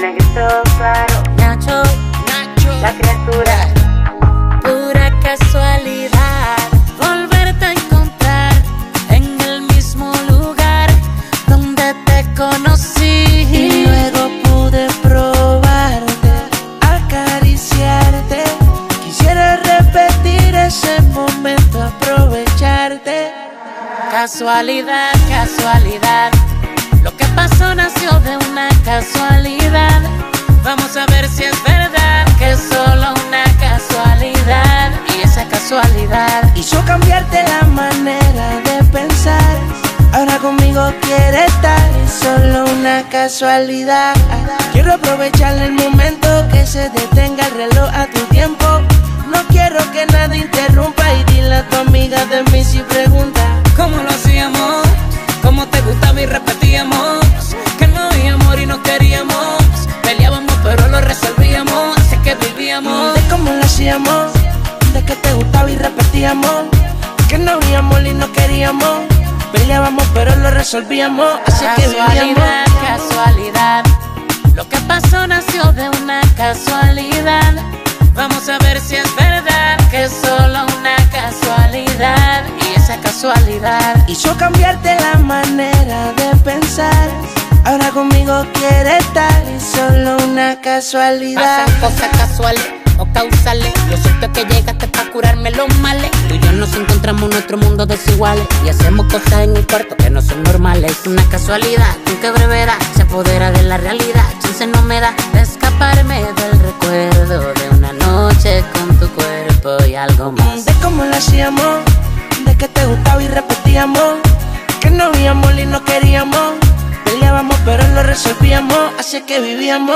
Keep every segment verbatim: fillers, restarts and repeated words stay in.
negrito claro, Nacho, Nacho, la criatura. Pura casualidad volverte a encontrar en el mismo lugar donde te conocí. Y luego pude probarte, acariciarte. Quisiera repetir ese momento, aprovecharte. Casualidad, casualidad, lo que pasó nació de una casualidad. Vamos a ver si es verdad que es solo una casualidad. Y esa casualidad hizo cambiarte la manera de pensar. Ahora conmigo quiere estar, es solo una casualidad. Quiero aprovechar el momento, que se detenga el reloj a tu tiempo. No quiero que nada interrumpa, y dile a tu amiga de mí si pregunta cómo lo hacíamos, cómo te gustaba y repetíamos, que no había amor y no queríamos, peleábamos pero lo resolvíamos, así que vivíamos. de cómo lo hacíamos, de que te gustaba y repetíamos, que no había amor y no queríamos, peleábamos pero lo resolvíamos, así que vivíamos. Casualidad, casualidad, lo que pasó nació de una casualidad. Vamos a ver si es verdad que es solo una casualidad. Y esa casualidad hizo cambiarte la manera de pensar. Ahora conmigo quiere estar, es solo una casualidad. pasan cosas casuales o causales. Lo cierto es que llegaste para curarme los males. Tú y yo nos encontramos en nuestro mundo desiguales y hacemos cosas en el cuarto que no son normales. Una casualidad, con qué brevedad se apodera de la realidad. Chance no me da de escaparme del recuerdo de una noche con tu cuerpo y algo más. De cómo lo hacíamos, de que te gustaba y repetíamos, que no había amor y no queríamos, peleábamos pero lo resolvíamos, así que vivíamos.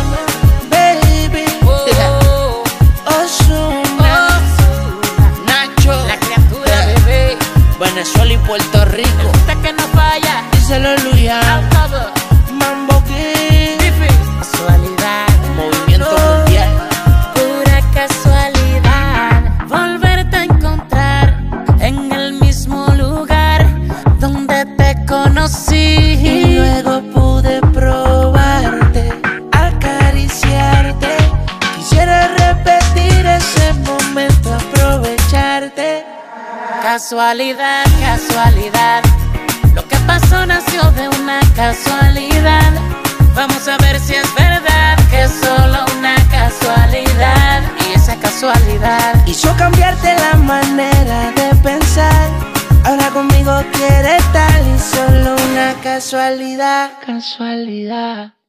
Baby, Oh, Ozuna, Nacho, la criatura, bebé. Venezuela y Puerto Rico. Hasta que no falla, Díselo Luya, todo. Mambo King, Casualidad, movimiento mundial. pura casualidad, volverte a encontrar en el mismo lugar donde te conocí. Y luego pude probarte, acariciarte. Quisiera repetir ese momento, aprovecharte. Casualidad, casualidad, lo que pasó nació de una casualidad. Vamos a ver si es verdad que es solo una casualidad. Y esa casualidad Hizo cambiarte la manera de pensar. Ahora conmigo quiere estar, y solo una casualidad. Casualidad.